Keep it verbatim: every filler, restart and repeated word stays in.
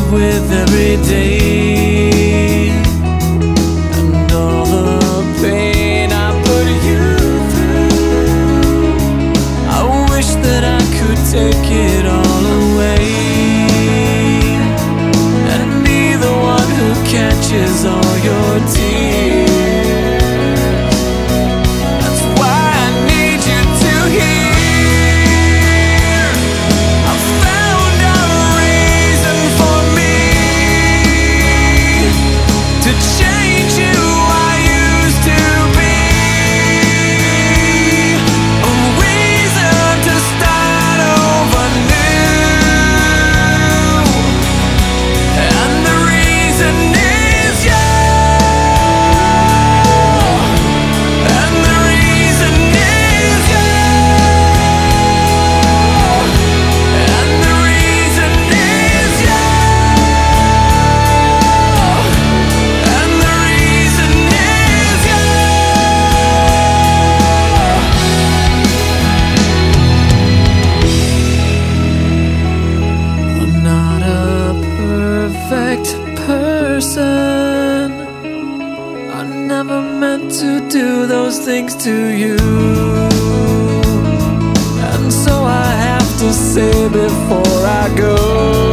live with every day, and all the pain I put you through. I wish that I could take it all away, and be the one who catches all your tears. That's why I need you to hear. I found a reason for me to change who I used to be, a reason to start over new, and the reason is you, and the reason is you, and the reason is you, and the reason is you. I'm not a perfect person. I never meant to do those things to you, and so I have to say before I go,